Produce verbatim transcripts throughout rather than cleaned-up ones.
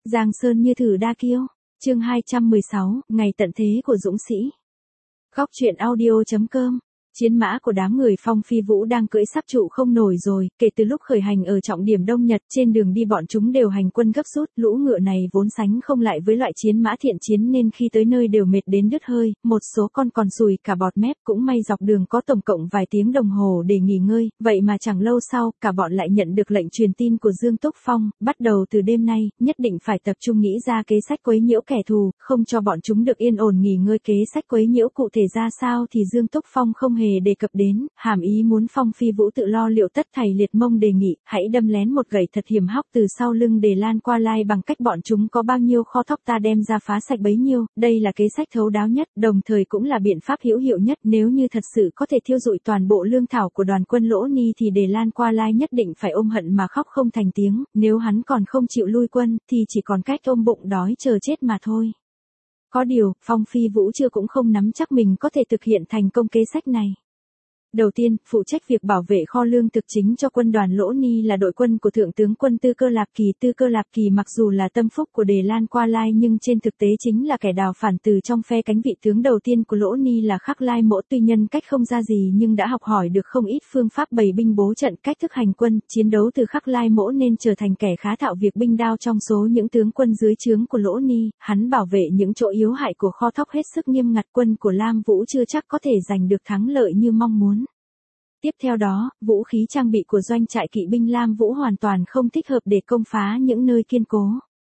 Giang sơn như thử đa kiêu. Chương hai trăm mười sáu, ngày tận thế của dũng sĩ. Góc truyện audio.com. Chiến mã của đám người Phong Phi Vũ đang cưỡi sắp trụ không nổi rồi, kể từ lúc khởi hành ở trọng điểm Đông Nhật, trên đường đi bọn chúng đều hành quân gấp rút, lũ ngựa này vốn sánh không lại với loại chiến mã thiện chiến nên khi tới nơi đều mệt đến đứt hơi, một số con còn sùi cả bọt mép, cũng may dọc đường có tổng cộng vài tiếng đồng hồ để nghỉ ngơi, vậy mà chẳng lâu sau, cả bọn lại nhận được lệnh truyền tin của Dương Túc Phong, bắt đầu từ đêm nay, nhất định phải tập trung nghĩ ra kế sách quấy nhiễu kẻ thù, không cho bọn chúng được yên ổn nghỉ ngơi. Kế sách quấy nhiễu cụ thể ra sao thì Dương Túc Phong không hề đề cập đến, hàm ý muốn Phong Phi Vũ tự lo liệu. Tất thảy liệt mông đề nghị, hãy đâm lén một gậy thật hiểm hóc từ sau lưng để lan qua lai bằng cách bọn chúng có bao nhiêu kho thóc ta đem ra phá sạch bấy nhiêu, đây là kế sách thấu đáo nhất, đồng thời cũng là biện pháp hữu hiệu nhất. Nếu như thật sự có thể thiêu rụi toàn bộ lương thảo của đoàn quân Lỗ Ni thì để lan qua lai nhất định phải ôm hận mà khóc không thành tiếng, nếu hắn còn không chịu lui quân thì chỉ còn cách ôm bụng đói chờ chết mà thôi. Có điều, Phong Phi Vũ chưa cũng không nắm chắc mình có thể thực hiện thành công kế sách này. Đầu tiên, phụ trách việc bảo vệ kho lương thực chính cho quân đoàn Lỗ Ni là đội quân của Thượng tướng quân Tư Cơ Lạp Kỳ. Tư Cơ Lạp Kỳ mặc dù là tâm phúc của Đề Lan Qua Lai nhưng trên thực tế chính là kẻ đào phản từ trong phe cánh vị tướng đầu tiên của Lỗ Ni là Khắc Lai Mỗ. Tuy nhân cách không ra gì nhưng đã học hỏi được không ít phương pháp bày binh bố trận, cách thức hành quân, chiến đấu từ Khắc Lai Mỗ nên trở thành kẻ khá thạo việc binh đao trong số những tướng quân dưới trướng của Lỗ Ni. Hắn bảo vệ những chỗ yếu hại của kho thóc hết sức nghiêm ngặt, quân của Lam Vũ chưa chắc có thể giành được thắng lợi như mong muốn. Tiếp theo đó, vũ khí trang bị của doanh trại kỵ binh Lam Vũ hoàn toàn không thích hợp để công phá những nơi kiên cố.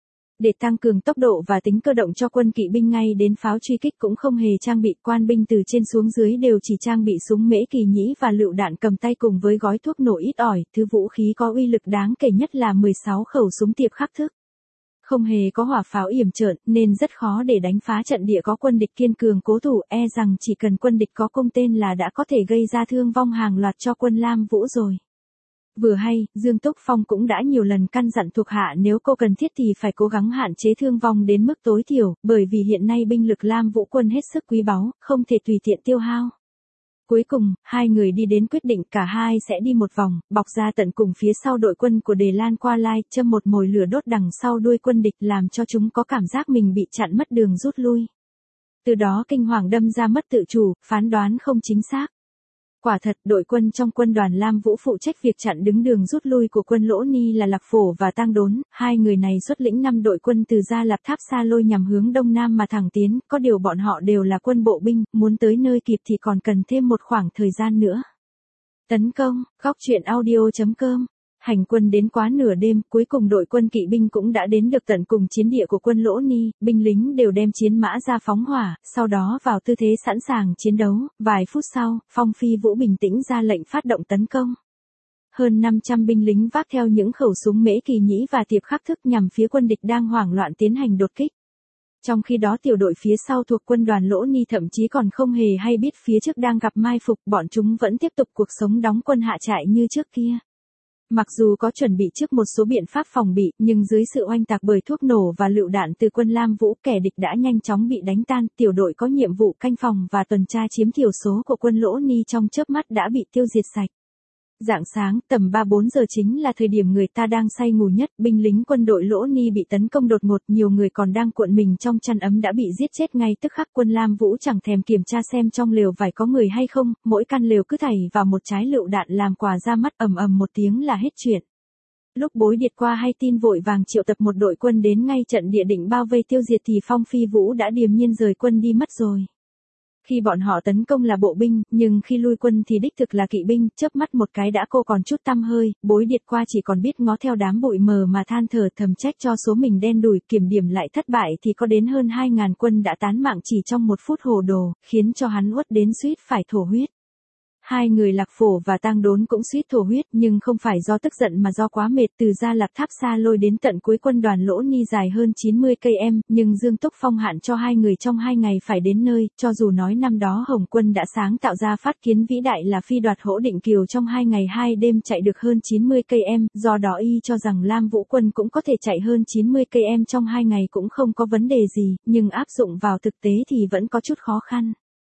Để tăng cường tốc độ và tính cơ động cho quân kỵ binh ngay đến pháo truy kích cũng không hề trang bị, quan binh từ trên xuống dưới đều chỉ trang bị súng mễ kỳ nhĩ và lựu đạn cầm tay cùng với gói thuốc nổ ít ỏi. Thứ vũ khí có uy lực đáng kể nhất là mười sáu khẩu súng tiệp khắc thức. Không hề có hỏa pháo yểm trợn nên rất khó để đánh phá trận địa có quân địch kiên cường cố thủ, e rằng chỉ cần quân địch có cung tên là đã có thể gây ra thương vong hàng loạt cho quân Lam Vũ rồi. Vừa hay, Dương Túc Phong cũng đã nhiều lần căn dặn thuộc hạ nếu cô cần thiết thì phải cố gắng hạn chế thương vong đến mức tối thiểu, bởi vì hiện nay binh lực Lam Vũ quân hết sức quý báu, không thể tùy tiện tiêu hao. Cuối cùng, hai người đi đến quyết định cả hai sẽ đi một vòng, bọc ra tận cùng phía sau đội quân của Đề Lan Qua Lai, châm một mồi lửa đốt đằng sau đuôi quân địch làm cho chúng có cảm giác mình bị chặn mất đường rút lui. Từ đó kinh hoàng đâm ra mất tự chủ, phán đoán không chính xác. Quả thật, đội quân trong quân đoàn Lam Vũ phụ trách việc chặn đứng đường rút lui của quân Lỗ Ni là Lạc Phổ và Tang Đốn, hai người này xuất lĩnh năm đội quân từ Gia Lạp Tháp Sa Lôi nhằm hướng đông nam mà thẳng tiến, có điều bọn họ đều là quân bộ binh, muốn tới nơi kịp thì còn cần thêm một khoảng thời gian nữa. Tấn công, góc truyện audio.com. Hành quân đến quá nửa đêm, cuối cùng đội quân kỵ binh cũng đã đến được tận cùng chiến địa của quân Lỗ Ni, binh lính đều đem chiến mã ra phóng hỏa, sau đó vào tư thế sẵn sàng chiến đấu. Vài phút sau, Phong Phi Vũ bình tĩnh ra lệnh phát động tấn công. Hơn năm trăm binh lính vác theo những khẩu súng mễ kỳ nhĩ và tiệp khắc thức nhằm phía quân địch đang hoảng loạn tiến hành đột kích. Trong khi đó tiểu đội phía sau thuộc quân đoàn Lỗ Ni thậm chí còn không hề hay biết phía trước đang gặp mai phục, bọn chúng vẫn tiếp tục cuộc sống đóng quân hạ trại như trước kia. Mặc dù có chuẩn bị trước một số biện pháp phòng bị, nhưng dưới sự oanh tạc bởi thuốc nổ và lựu đạn từ quân Lam Vũ, kẻ địch đã nhanh chóng bị đánh tan. Tiểu đội có nhiệm vụ canh phòng và tuần tra chiếm thiểu số của quân Lỗ Ni trong chớp mắt đã bị tiêu diệt sạch. Rạng sáng, tầm ba bốn giờ chính là thời điểm người ta đang say ngủ nhất, binh lính quân đội Lỗ Ni bị tấn công đột ngột, nhiều người còn đang cuộn mình trong chăn ấm đã bị giết chết ngay tức khắc. Quân Lam Vũ chẳng thèm kiểm tra xem trong lều vải có người hay không, mỗi căn lều cứ thảy vào một trái lựu đạn làm quà ra mắt, ầm ầm một tiếng là hết chuyện. Lúc Bối Điệt qua hay tin vội vàng triệu tập một đội quân đến ngay trận địa định bao vây tiêu diệt thì Phong Phi Vũ đã điềm nhiên rời quân đi mất rồi. Khi bọn họ tấn công là bộ binh, nhưng khi lui quân thì đích thực là kỵ binh, chớp mắt một cái đã cô còn chút tăm hơi. Bối Điệt qua chỉ còn biết ngó theo đám bụi mờ mà than thở thầm trách cho số mình đen đủi, kiểm điểm lại thất bại thì có đến hơn hai ngàn quân đã tán mạng chỉ trong một phút hồ đồ, khiến cho hắn uất đến suýt phải thổ huyết. Hai người Lạc Phổ và Tang Đốn cũng suýt thổ huyết, nhưng không phải do tức giận mà do quá mệt. Từ Gia Lạp Tháp Sa Lôi đến tận cuối quân đoàn Lỗ Ni dài hơn chín mươi cây số, nhưng Dương Túc Phong hạn cho hai người trong hai ngày phải đến nơi, cho dù nói năm đó Hồng Quân đã sáng tạo ra phát kiến vĩ đại là phi đoạt Hỗ Định Kiều trong hai ngày hai đêm chạy được hơn chín mươi cây số, do đó y cho rằng Lam Vũ quân cũng có thể chạy hơn chín mươi cây số trong hai ngày cũng không có vấn đề gì, nhưng áp dụng vào thực tế thì vẫn có chút khó khăn.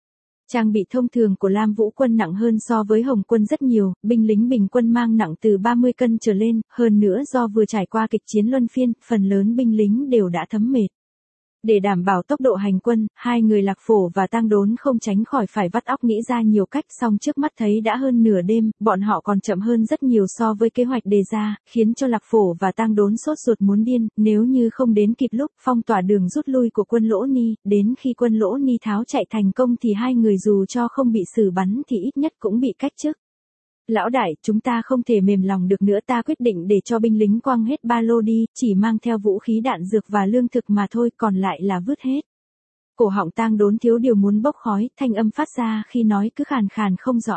Trang bị thông thường của Lam Vũ quân nặng hơn so với Hồng quân rất nhiều, binh lính bình quân mang nặng từ ba mươi cân trở lên, hơn nữa do vừa trải qua kịch chiến luân phiên, phần lớn binh lính đều đã thấm mệt. Để đảm bảo tốc độ hành quân, hai người Lạc Phổ và Tang Đốn không tránh khỏi phải vắt óc nghĩ ra nhiều cách, song trước mắt thấy đã hơn nửa đêm, bọn họ còn chậm hơn rất nhiều so với kế hoạch đề ra, khiến cho Lạc Phổ và Tang Đốn sốt ruột muốn điên, nếu như không đến kịp lúc phong tỏa đường rút lui của quân Lỗ Ni, đến khi quân Lỗ Ni tháo chạy thành công thì hai người dù cho không bị xử bắn thì ít nhất cũng bị cách chức. Lão đại, chúng ta không thể mềm lòng được nữa, ta quyết định để cho binh lính quăng hết ba lô đi, chỉ mang theo vũ khí đạn dược và lương thực mà thôi, còn lại là vứt hết. Cổ họng Tang Đốn thiếu điều muốn bốc khói, thanh âm phát ra khi nói cứ khàn khàn không rõ.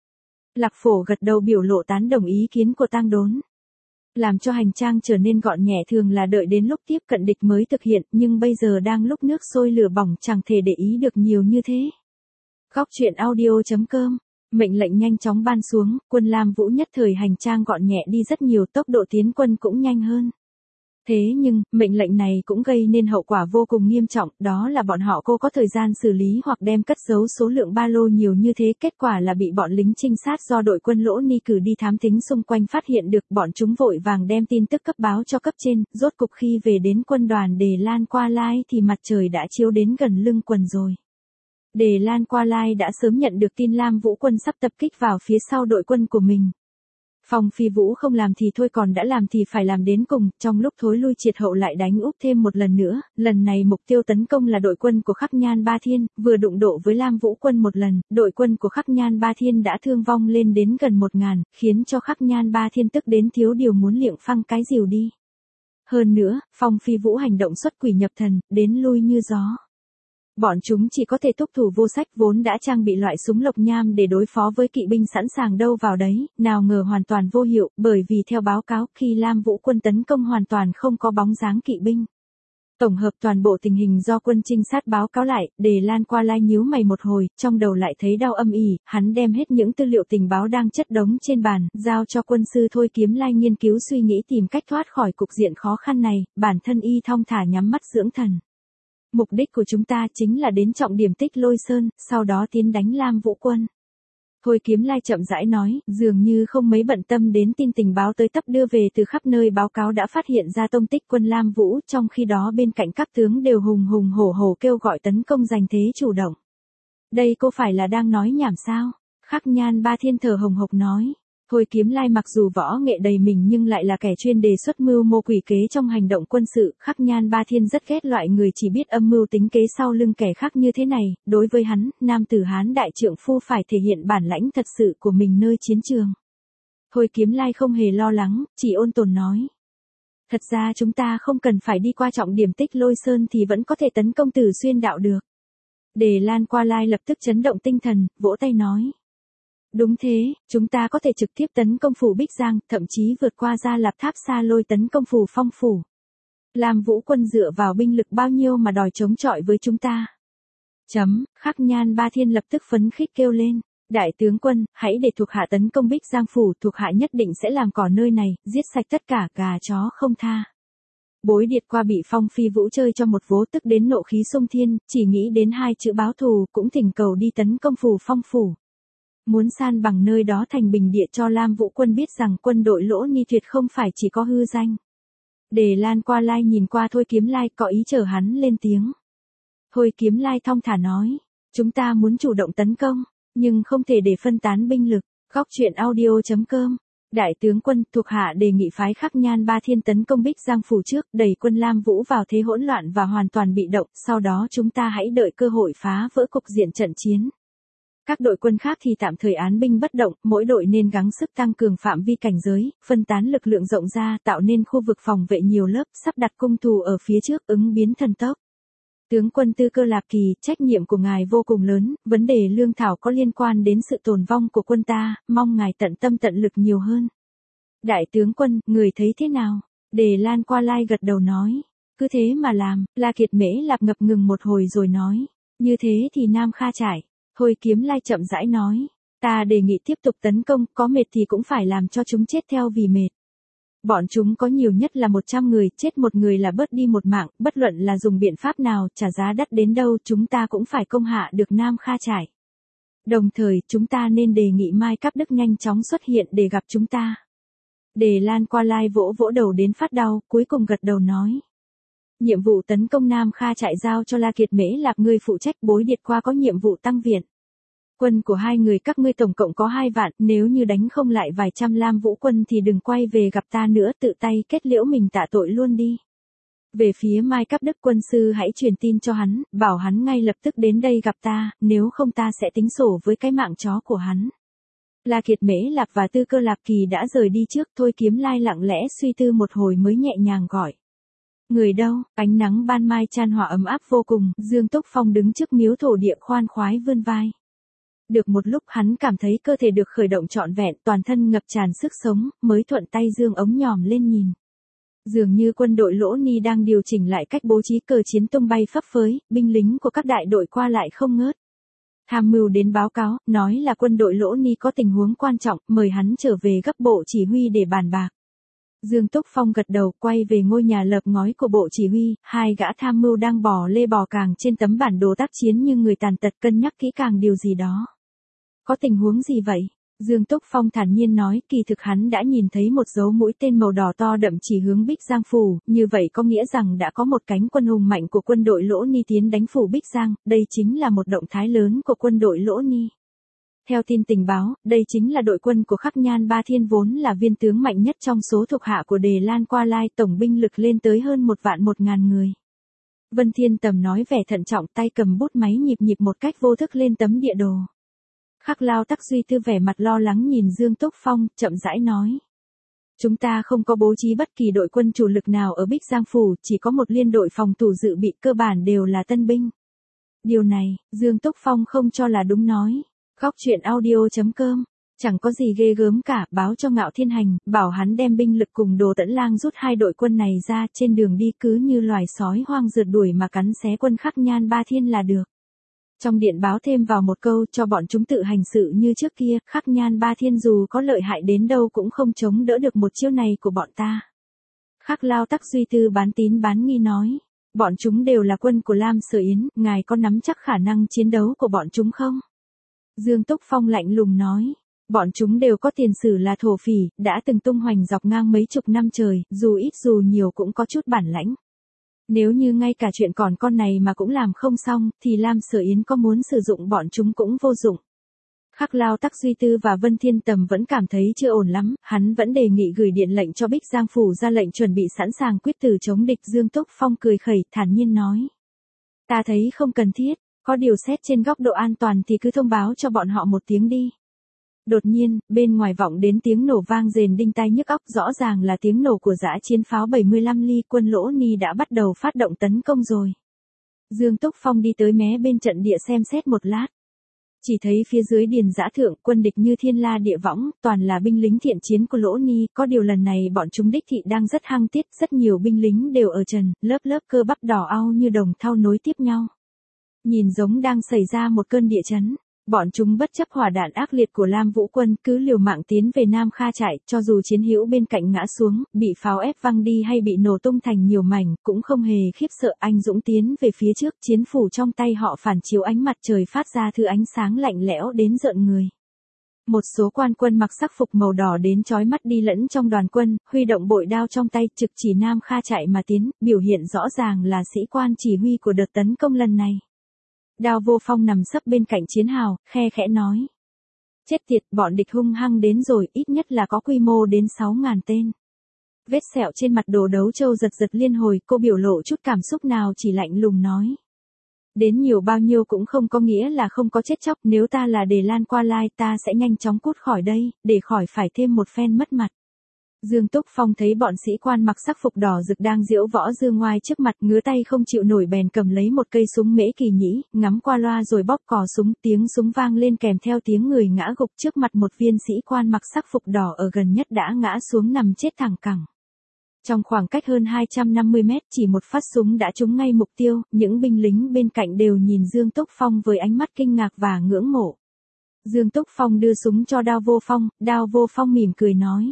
Lạc Phổ gật đầu biểu lộ tán đồng ý kiến của Tang Đốn. Làm cho hành trang trở nên gọn nhẹ thường là đợi đến lúc tiếp cận địch mới thực hiện, nhưng bây giờ đang lúc nước sôi lửa bỏng chẳng thể để ý được nhiều như thế. Góc truyện audio chấm com. Mệnh lệnh nhanh chóng ban xuống, quân Lam Vũ nhất thời hành trang gọn nhẹ đi rất nhiều, tốc độ tiến quân cũng nhanh hơn. Thế nhưng, mệnh lệnh này cũng gây nên hậu quả vô cùng nghiêm trọng, đó là bọn họ cô có thời gian xử lý hoặc đem cất giấu số lượng ba lô nhiều như thế, kết quả là bị bọn lính trinh sát do đội quân Lỗ Ni cử đi thám thính xung quanh phát hiện được, bọn chúng vội vàng đem tin tức cấp báo cho cấp trên, rốt cục khi về đến quân đoàn Đề Lan Qua Lai thì mặt trời đã chiếu đến gần lưng quần rồi. Đề Lan Qua Lai đã sớm nhận được tin Lam Vũ quân sắp tập kích vào phía sau đội quân của mình. Phong Phi Vũ không làm thì thôi còn đã làm thì phải làm đến cùng, trong lúc thối lui triệt hậu lại đánh úp thêm một lần nữa, lần này mục tiêu tấn công là đội quân của Khắc Nhan Ba Thiên, vừa đụng độ với Lam Vũ quân một lần, đội quân của Khắc Nhan Ba Thiên đã thương vong lên đến gần một ngàn, khiến cho Khắc Nhan Ba Thiên tức đến thiếu điều muốn liệng phăng cái rìu đi. Hơn nữa, Phong Phi Vũ hành động xuất quỷ nhập thần, đến lui như gió. Bọn chúng chỉ có thể túc thủ vô sách, vốn đã trang bị loại súng lộc nham để đối phó với kỵ binh sẵn sàng đâu vào đấy, nào ngờ hoàn toàn vô hiệu, bởi vì theo báo cáo khi Lam Vũ quân tấn công hoàn toàn không có bóng dáng kỵ binh. Tổng hợp toàn bộ tình hình do quân trinh sát báo cáo lại, Đề Lan Qua Lai nhíu mày một hồi, trong đầu lại thấy đau âm ỉ, hắn đem hết những tư liệu tình báo đang chất đống trên bàn, giao cho quân sư Thôi Kiếm Lai nghiên cứu suy nghĩ tìm cách thoát khỏi cục diện khó khăn này, bản thân y thong thả nhắm mắt dưỡng thần. Mục đích của chúng ta chính là đến trọng điểm Tích Lôi Sơn, sau đó tiến đánh Lam Vũ quân. Thôi Kiếm Lai chậm rãi nói, dường như không mấy bận tâm đến tin tình báo tới tấp đưa về từ khắp nơi báo cáo đã phát hiện ra tông tích quân Lam Vũ, trong khi đó bên cạnh các tướng đều hùng hùng hổ hổ kêu gọi tấn công giành thế chủ động. Đây có phải là đang nói nhảm sao? Khắc Nhan Ba Thiên thở hồng hộc nói. Thôi Kiếm Lai mặc dù võ nghệ đầy mình nhưng lại là kẻ chuyên đề xuất mưu mô quỷ kế trong hành động quân sự, Khắc Nhan Ba Thiên rất ghét loại người chỉ biết âm mưu tính kế sau lưng kẻ khác như thế này, đối với hắn, nam tử Hán đại trượng phu phải thể hiện bản lãnh thật sự của mình nơi chiến trường. Thôi Kiếm Lai không hề lo lắng, chỉ ôn tồn nói. Thật ra chúng ta không cần phải đi qua trọng điểm Tích Lôi Sơn thì vẫn có thể tấn công Tử Xuyên đạo được. Đề Lan Qua Lai lập tức chấn động tinh thần, vỗ tay nói. Đúng thế, chúng ta có thể trực tiếp tấn công phủ Bích Giang, thậm chí vượt qua Gia Lạp Tháp Sa Lôi tấn công phủ Phong Phủ. Lam Vũ quân dựa vào binh lực bao nhiêu mà đòi chống chọi với chúng ta. Chấm, Khắc Nhan Ba Thiên lập tức phấn khích kêu lên. Đại tướng quân, hãy để thuộc hạ tấn công Bích Giang Phủ, thuộc hạ nhất định sẽ làm cỏ nơi này, giết sạch tất cả gà chó không tha. Bối Điệt qua bị Phong Phi Vũ chơi cho một vố tức đến nộ khí xung thiên, chỉ nghĩ đến hai chữ báo thù cũng thỉnh cầu đi tấn công phủ Phong Phủ. Muốn san bằng nơi đó thành bình địa cho Lam Vũ quân biết rằng quân đội Lỗ Ni tuyệt không phải chỉ có hư danh. Đề Lan Qua Lai nhìn qua Thôi Kiếm Lai có ý chờ hắn lên tiếng. Thôi Kiếm Lai thong thả nói, chúng ta muốn chủ động tấn công, nhưng không thể để phân tán binh lực. Góc truyện audio chấm com. Đại tướng quân, thuộc hạ đề nghị phái Khắc Nhan Ba Thiên tấn công Bích Giang Phủ trước, đẩy quân Lam Vũ vào thế hỗn loạn và hoàn toàn bị động, sau đó chúng ta hãy đợi cơ hội phá vỡ cục diện trận chiến. Các đội quân khác thì tạm thời án binh bất động, mỗi đội nên gắng sức tăng cường phạm vi cảnh giới, phân tán lực lượng rộng ra, tạo nên khu vực phòng vệ nhiều lớp, sắp đặt cung thủ ở phía trước ứng biến thần tốc. Tướng quân Tư Cơ Lạp Kỳ, trách nhiệm của ngài vô cùng lớn, vấn đề lương thảo có liên quan đến sự tồn vong của quân ta, mong ngài tận tâm tận lực nhiều hơn. Đại tướng quân, người thấy thế nào? Đề Lan Qua Lai gật đầu nói, cứ thế mà làm. La Kiệt Mễ Lạp ngập ngừng một hồi rồi nói, như thế thì Nam Kha Trải. Thôi Kiếm Lai chậm rãi nói, ta đề nghị tiếp tục tấn công, có mệt thì cũng phải làm cho chúng chết theo vì mệt. Bọn chúng có nhiều nhất là một trăm người, chết một người là bớt đi một mạng, bất luận là dùng biện pháp nào, trả giá đắt đến đâu, chúng ta cũng phải công hạ được Nam Kha Trải. Đồng thời, chúng ta nên đề nghị Mai Cáp Đức nhanh chóng xuất hiện để gặp chúng ta. Đề Lan Qua Lai vỗ vỗ đầu đến phát đau, cuối cùng gật đầu nói. Nhiệm vụ tấn công Nam Kha trại giao cho La Kiệt Mễ Lạp ngươi phụ trách, Bối Điệt qua có nhiệm vụ tăng viện. Quân của hai người các ngươi tổng cộng có hai vạn, nếu như đánh không lại vài trăm Lam Vũ quân thì đừng quay về gặp ta nữa, tự tay kết liễu mình tạ tội luôn đi. Về phía Mai Cáp Đức quân sư hãy truyền tin cho hắn, bảo hắn ngay lập tức đến đây gặp ta, nếu không ta sẽ tính sổ với cái mạng chó của hắn. La Kiệt Mễ Lạp và Tư Cơ Lạp Kỳ đã rời đi trước, Thôi Kiếm Lai lặng lẽ suy tư một hồi mới nhẹ nhàng gọi. Người đâu? Ánh nắng ban mai chan hòa ấm áp vô cùng, Dương Túc Phong đứng trước miếu thổ địa khoan khoái vươn vai. Được một lúc hắn cảm thấy cơ thể được khởi động trọn vẹn, toàn thân ngập tràn sức sống, mới thuận tay dương ống nhòm lên nhìn. Dường như quân đội Lỗ Ni đang điều chỉnh lại cách bố trí cờ chiến tung bay phấp phới, binh lính của các đại đội qua lại không ngớt. Tham mưu đến báo cáo, nói là quân đội Lỗ Ni có tình huống quan trọng, mời hắn trở về gấp bộ chỉ huy để bàn bạc. Dương Túc Phong gật đầu, quay về ngôi nhà lợp ngói của bộ chỉ huy, hai gã tham mưu đang bò lê bò càng trên tấm bản đồ tác chiến như người tàn tật cân nhắc kỹ càng điều gì đó. Có tình huống gì vậy? Dương Túc Phong thản nhiên nói, kỳ thực hắn đã nhìn thấy một dấu mũi tên màu đỏ to đậm chỉ hướng Bích Giang phủ, như vậy có nghĩa rằng đã có một cánh quân hùng mạnh của quân đội Lỗ Ni tiến đánh phủ Bích Giang, đây chính là một động thái lớn của quân đội Lỗ Ni. Theo tin tình báo, đây chính là đội quân của Khắc Nhan Ba Thiên vốn là viên tướng mạnh nhất trong số thuộc hạ của Đề Lan Qua Lai, tổng binh lực lên tới hơn một vạn một ngàn người. Vân Thiên Tầm nói vẻ thận trọng, tay cầm bút máy nhịp nhịp một cách vô thức lên tấm địa đồ. Khắc Lao Tắc Duy Tư vẻ mặt lo lắng nhìn Dương Túc Phong, chậm rãi nói. Chúng ta không có bố trí bất kỳ đội quân chủ lực nào ở Bích Giang phủ, chỉ có một liên đội phòng thủ dự bị, cơ bản đều là tân binh. Điều này, Dương Túc Phong không cho là đúng nói. Góc truyện audio chấm com, chẳng có gì ghê gớm cả, báo cho Ngạo Thiên Hành, bảo hắn đem binh lực cùng Đồ Tẫn Lang rút hai đội quân này ra, trên đường đi cứ như loài sói hoang rượt đuổi mà cắn xé quân Khắc Nhan Ba Thiên là được. Trong điện báo thêm vào một câu cho bọn chúng tự hành sự như trước kia, Khắc Nhan Ba Thiên dù có lợi hại đến đâu cũng không chống đỡ được một chiêu này của bọn ta. Khắc Lao Tắc Duy Tư bán tín bán nghi nói, bọn chúng đều là quân của Lam Sở Yến, ngài có nắm chắc khả năng chiến đấu của bọn chúng không? Dương Túc Phong lạnh lùng nói, bọn chúng đều có tiền sử là thổ phỉ, đã từng tung hoành dọc ngang mấy chục năm trời, dù ít dù nhiều cũng có chút bản lãnh. Nếu như ngay cả chuyện còn con này mà cũng làm không xong, thì Lam Sở Yến có muốn sử dụng bọn chúng cũng vô dụng. Khắc Lao Tắc Duy Tư và Vân Thiên Tầm vẫn cảm thấy chưa ổn lắm, hắn vẫn đề nghị gửi điện lệnh cho Bích Giang phủ ra lệnh chuẩn bị sẵn sàng quyết tử chống địch. Dương Túc Phong cười khẩy, thản nhiên nói. Ta thấy không cần thiết, có điều xét trên góc độ an toàn thì cứ thông báo cho bọn họ một tiếng đi. Đột nhiên, bên ngoài vọng đến tiếng nổ vang rền đinh tai nhức óc, rõ ràng là tiếng nổ của dã chiến pháo bảy mươi lăm ly, quân Lỗ Ni đã bắt đầu phát động tấn công rồi. Dương Túc Phong đi tới mé bên trận địa xem xét một lát. Chỉ thấy phía dưới điền giã thượng, quân địch như thiên la địa võng, toàn là binh lính thiện chiến của Lỗ Ni, có điều lần này bọn chúng đích thị đang rất hăng tiết, rất nhiều binh lính đều ở trần, lớp lớp cơ bắp đỏ au như đồng thau nối tiếp nhau. Nhìn giống đang xảy ra một cơn địa chấn. Bọn chúng bất chấp hỏa đạn ác liệt của Lam Vũ quân, cứ liều mạng tiến về Nam Kha trại, cho dù chiến hữu bên cạnh ngã xuống, bị pháo ép văng đi hay bị nổ tung thành nhiều mảnh, cũng không hề khiếp sợ, anh dũng tiến về phía trước, chiến phủ trong tay họ phản chiếu ánh mặt trời phát ra thứ ánh sáng lạnh lẽo đến rợn người. Một số quan quân mặc sắc phục màu đỏ đến chói mắt đi lẫn trong đoàn quân, huy động bội đao trong tay, trực chỉ Nam Kha trại mà tiến, biểu hiện rõ ràng là sĩ quan chỉ huy của đợt tấn công lần này. Đao Vô Phong nằm sấp bên cạnh chiến hào, khe khẽ nói. Chết tiệt, bọn địch hung hăng đến rồi, ít nhất là có quy mô đến sáu ngàn tên. Vết sẹo trên mặt Đồ Đấu Châu giật giật liên hồi, cô biểu lộ chút cảm xúc nào, chỉ lạnh lùng nói. Đến nhiều bao nhiêu cũng không có nghĩa là không có chết chóc, nếu ta là Đề Lan Qua Lai ta sẽ nhanh chóng cút khỏi đây, để khỏi phải thêm một phen mất mặt. Dương Túc Phong thấy bọn sĩ quan mặc sắc phục đỏ rực đang diễu võ dương ngoai trước mặt, ngứa tay không chịu nổi bèn cầm lấy một cây súng Mễ Kỳ Nhĩ, ngắm qua loa rồi bóp cò súng, tiếng súng vang lên kèm theo tiếng người ngã gục, trước mặt một viên sĩ quan mặc sắc phục đỏ ở gần nhất đã ngã xuống nằm chết thẳng cẳng. Trong khoảng cách hơn hai trăm năm mươi mét, chỉ một phát súng đã trúng ngay mục tiêu, những binh lính bên cạnh đều nhìn Dương Túc Phong với ánh mắt kinh ngạc và ngưỡng mộ. Dương Túc Phong đưa súng cho Đao Vô Phong, Đao Vô Phong mỉm cười nói.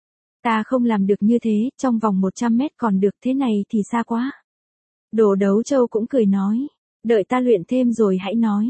Ta không làm được như thế, trong vòng một trăm mét còn được, thế này thì xa quá. Đồ Đấu Châu cũng cười nói. Đợi ta luyện thêm rồi hãy nói.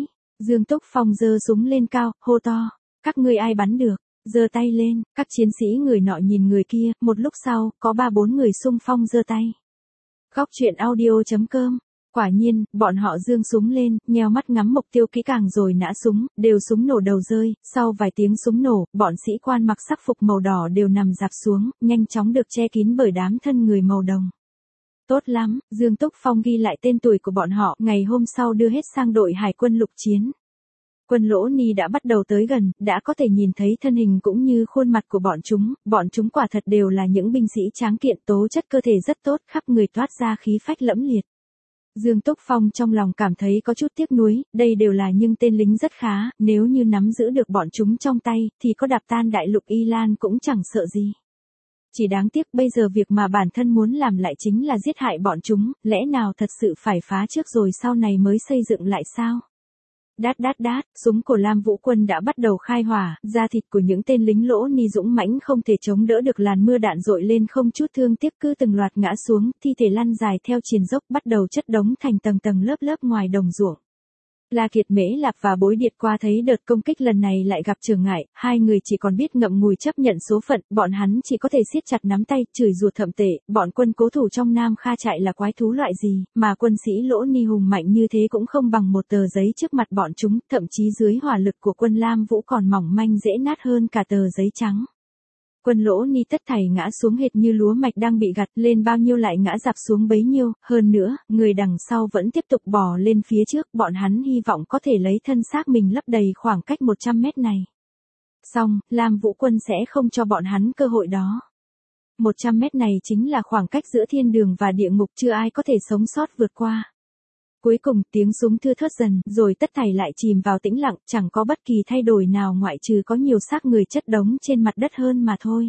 Dương Túc Phong giơ súng lên cao, hô to, các ngươi ai bắn được, giơ tay lên, các chiến sĩ người nọ nhìn người kia, một lúc sau, có ba bốn người xung phong giơ tay. Góc truyện audio.com. Quả nhiên, bọn họ giương súng lên, nheo mắt ngắm mục tiêu kỹ càng rồi nã súng, đều súng nổ đầu rơi, sau vài tiếng súng nổ, bọn sĩ quan mặc sắc phục màu đỏ đều nằm rạp xuống, nhanh chóng được che kín bởi đám thân người màu đồng. Tốt lắm, Dương Túc Phong ghi lại tên tuổi của bọn họ, ngày hôm sau đưa hết sang đội hải quân lục chiến. Quân Lỗ Ni đã bắt đầu tới gần, đã có thể nhìn thấy thân hình cũng như khuôn mặt của bọn chúng, bọn chúng quả thật đều là những binh sĩ tráng kiện, tố chất cơ thể rất tốt, khắp người toát ra khí phách lẫm liệt. Dương Túc Phong trong lòng cảm thấy có chút tiếc nuối, đây đều là những tên lính rất khá, nếu như nắm giữ được bọn chúng trong tay, thì có đạp tan đại lục Y Lan cũng chẳng sợ gì. Chỉ đáng tiếc bây giờ việc mà bản thân muốn làm lại chính là giết hại bọn chúng, lẽ nào thật sự phải phá trước rồi sau này mới xây dựng lại sao? Đát đát đát, súng của Lam Vũ Quân đã bắt đầu khai hỏa, da thịt của những tên lính Lỗ Ni dũng mãnh không thể chống đỡ được làn mưa đạn dội lên không chút thương tiếc cứ từng loạt ngã xuống, thi thể lăn dài theo triền dốc bắt đầu chất đống thành tầng tầng lớp lớp ngoài đồng ruộng. La Kiệt Mễ Lạp và Bối Điệt qua thấy đợt công kích lần này lại gặp trở ngại, hai người chỉ còn biết ngậm ngùi chấp nhận số phận, bọn hắn chỉ có thể siết chặt nắm tay, chửi rủa thậm tệ, bọn quân cố thủ trong Nam Kha trại là quái thú loại gì, mà quân sĩ Lỗ Ni hùng mạnh như thế cũng không bằng một tờ giấy trước mặt bọn chúng, thậm chí dưới hỏa lực của quân Lam Vũ còn mỏng manh dễ nát hơn cả tờ giấy trắng. Quân Lỗ Ni tất thảy ngã xuống hệt như lúa mạch đang bị gặt, lên bao nhiêu lại ngã dạp xuống bấy nhiêu, hơn nữa, người đằng sau vẫn tiếp tục bò lên phía trước, bọn hắn hy vọng có thể lấy thân xác mình lấp đầy khoảng cách một trăm mét này. Xong, Lam Vũ Quân sẽ không cho bọn hắn cơ hội đó. một trăm mét này chính là khoảng cách giữa thiên đường và địa ngục, chưa ai có thể sống sót vượt qua. Cuối cùng, tiếng súng thưa thớt dần, rồi tất thảy lại chìm vào tĩnh lặng, chẳng có bất kỳ thay đổi nào ngoại trừ có nhiều xác người chất đống trên mặt đất hơn mà thôi.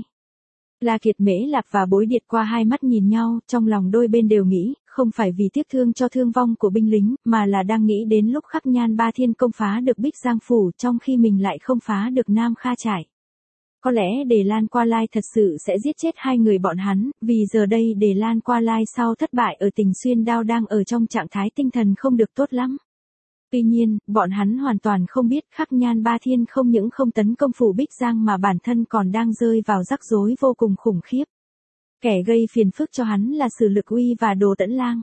La Kiệt Mễ Lạp và Bối Điệt qua hai mắt nhìn nhau, trong lòng đôi bên đều nghĩ, không phải vì tiếc thương cho thương vong của binh lính, mà là đang nghĩ đến lúc Khắc Nhan Ba Thiên công phá được Bích Giang Phủ, trong khi mình lại không phá được Nam Kha trại. Có lẽ Đề Lan Qua Lai thật sự sẽ giết chết hai người bọn hắn, vì giờ đây Đề Lan Qua Lai sau thất bại ở Tình Xuyên Đao đang ở trong trạng thái tinh thần không được tốt lắm. Tuy nhiên, bọn hắn hoàn toàn không biết Khắc Nhan Ba Thiên không những không tấn công phủ Bích Giang mà bản thân còn đang rơi vào rắc rối vô cùng khủng khiếp. Kẻ gây phiền phức cho hắn là Sử Lực Uy và Đồ Tẫn Lang.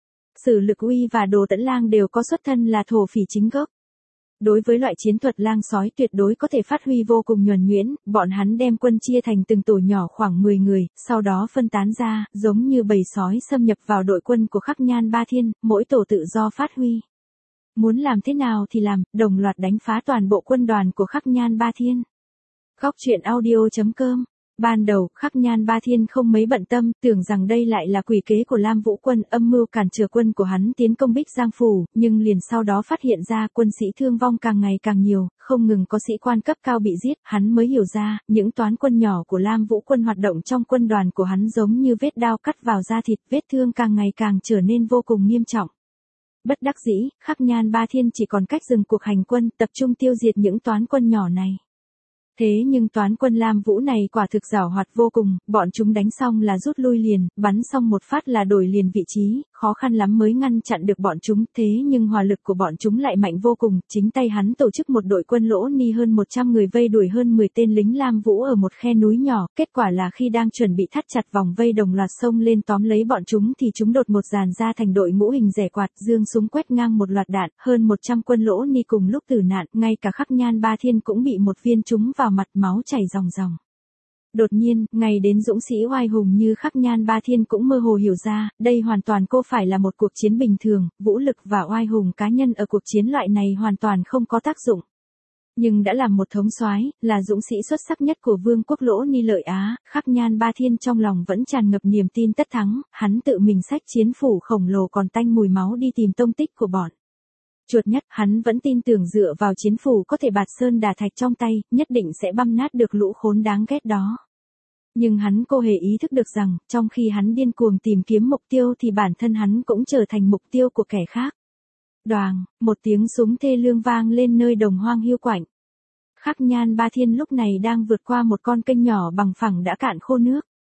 Sử Lực Uy và Đồ Tẫn Lang đều có xuất thân là thổ phỉ chính gốc. Đối với loại chiến thuật lang sói tuyệt đối có thể phát huy vô cùng nhuần nhuyễn, bọn hắn đem quân chia thành từng tổ nhỏ khoảng mười người, sau đó phân tán ra, giống như bầy sói xâm nhập vào đội quân của Khắc Nhan Ba Thiên, mỗi tổ tự do phát huy. Muốn làm thế nào thì làm, đồng loạt đánh phá toàn bộ quân đoàn của Khắc Nhan Ba Thiên. Góc truyện audio.com. Ban đầu, Khắc Nhan Ba Thiên không mấy bận tâm, tưởng rằng đây lại là quỷ kế của Lam Vũ Quân, âm mưu cản trở quân của hắn tiến công Bích Giang Phủ, nhưng liền sau đó phát hiện ra quân sĩ thương vong càng ngày càng nhiều, không ngừng có sĩ quan cấp cao bị giết, hắn mới hiểu ra, những toán quân nhỏ của Lam Vũ Quân hoạt động trong quân đoàn của hắn giống như vết đao cắt vào da thịt, vết thương càng ngày càng trở nên vô cùng nghiêm trọng. Bất đắc dĩ, Khắc Nhan Ba Thiên chỉ còn cách dừng cuộc hành quân, tập trung tiêu diệt những toán quân nhỏ này. Thế nhưng toán quân Lam Vũ này quả thực giảo hoạt vô cùng, bọn chúng đánh xong là rút lui liền, bắn xong một phát là đổi liền vị trí, khó khăn lắm mới ngăn chặn được bọn chúng, thế nhưng hỏa lực của bọn chúng lại mạnh vô cùng, chính tay hắn tổ chức một đội quân Lỗ Ni hơn một trăm người vây đuổi hơn mười tên lính Lam Vũ ở một khe núi nhỏ, kết quả là khi đang chuẩn bị thắt chặt vòng vây đồng loạt xông lên tóm lấy bọn chúng thì chúng đột một dàn ra thành đội ngũ hình rẻ quạt, giương súng quét ngang một loạt đạn, hơn một trăm quân Lỗ Ni cùng lúc tử nạn, ngay cả Khắc Nhan Ba Thiên cũng bị một viên trúng vào mặt, máu chảy ròng ròng. Đột nhiên, ngày đến dũng sĩ oai hùng như Khắc Nhan Ba Thiên cũng mơ hồ hiểu ra, đây hoàn toàn cô phải là một cuộc chiến bình thường, vũ lực và oai hùng cá nhân ở cuộc chiến loại này hoàn toàn không có tác dụng. Nhưng đã làm một thống soái, là dũng sĩ xuất sắc nhất của vương quốc Lỗ Ni Lợi Á, Khắc Nhan Ba Thiên trong lòng vẫn tràn ngập niềm tin tất thắng, hắn tự mình xách chiến phủ khổng lồ còn tanh mùi máu đi tìm tông tích của bọn chuột nhất, hắn vẫn tin tưởng dựa vào chiến phủ có thể bạt sơn đả thạch trong tay, nhất định sẽ băm nát được lũ khốn đáng ghét đó. Nhưng hắn cô hề ý thức được rằng, trong khi hắn điên cuồng tìm kiếm mục tiêu thì bản thân hắn cũng trở thành mục tiêu của kẻ khác. Đoàng, một tiếng súng thê lương vang lên nơi đồng hoang hiu quạnh. Khắc Nhan Ba Thiên lúc này đang vượt qua một con kênh nhỏ bằng phẳng đã cạn khô nước.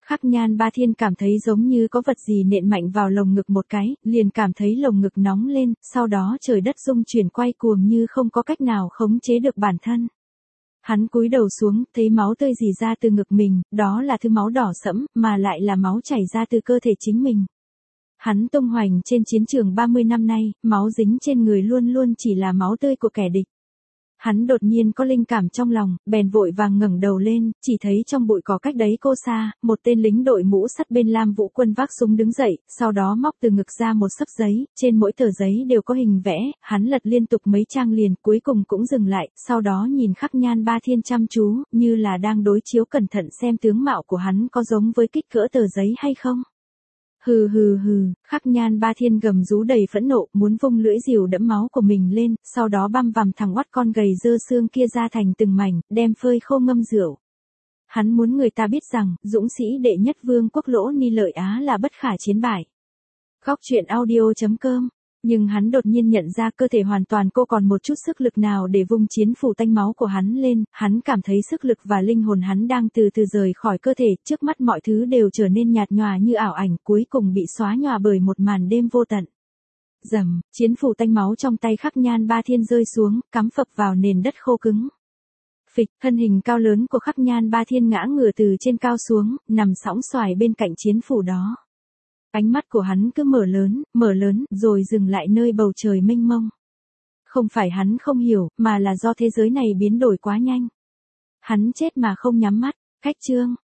Khắc Nhan Ba Thiên cảm thấy giống như có vật gì nện mạnh vào lồng ngực một cái, liền cảm thấy lồng ngực nóng lên, sau đó trời đất rung chuyển quay cuồng như không có cách nào khống chế được bản thân. Hắn cúi đầu xuống, thấy máu tươi rỉ ra từ ngực mình, đó là thứ máu đỏ sẫm, mà lại là máu chảy ra từ cơ thể chính mình. Hắn tung hoành trên chiến trường ba mươi năm nay, máu dính trên người luôn luôn chỉ là máu tươi của kẻ địch. Hắn đột nhiên có linh cảm trong lòng, bèn vội vàng ngẩng đầu lên, chỉ thấy trong bụi cỏ cách đấy cô xa, một tên lính đội mũ sắt bên Lam Vũ Quân vác súng đứng dậy, sau đó móc từ ngực ra một xấp giấy, trên mỗi tờ giấy đều có hình vẽ, hắn lật liên tục mấy trang liền, cuối cùng cũng dừng lại, sau đó nhìn Khắc Nhan Ba Thiên chăm chú, như là đang đối chiếu cẩn thận xem tướng mạo của hắn có giống với kích cỡ tờ giấy hay không. Hừ hừ hừ, Khắc Nhan Ba Thiên gầm rú đầy phẫn nộ, muốn vung lưỡi rìu đẫm máu của mình lên, sau đó băm vằm thằng oắt con gầy dơ xương kia ra thành từng mảnh, đem phơi khô ngâm rượu. Hắn muốn người ta biết rằng, dũng sĩ đệ nhất vương quốc Lỗ Ni Lợi Á là bất khả chiến bại. Góc truyện audio chấm com. Nhưng hắn đột nhiên nhận ra cơ thể hoàn toàn cô còn một chút sức lực nào để vung chiến phủ tanh máu của hắn lên, hắn cảm thấy sức lực và linh hồn hắn đang từ từ rời khỏi cơ thể, trước mắt mọi thứ đều trở nên nhạt nhòa như ảo ảnh, cuối cùng bị xóa nhòa bởi một màn đêm vô tận. Rầm, chiến phủ tanh máu trong tay Khắc Nhan Ba Thiên rơi xuống, cắm phập vào nền đất khô cứng. Phịch, thân hình cao lớn của Khắc Nhan Ba Thiên ngã ngửa từ trên cao xuống, nằm sõng xoài bên cạnh chiến phủ đó. Ánh mắt của hắn cứ mở lớn, mở lớn, rồi dừng lại nơi bầu trời mênh mông. Không phải hắn không hiểu, mà là do thế giới này biến đổi quá nhanh. Hắn chết mà không nhắm mắt. Khách chương.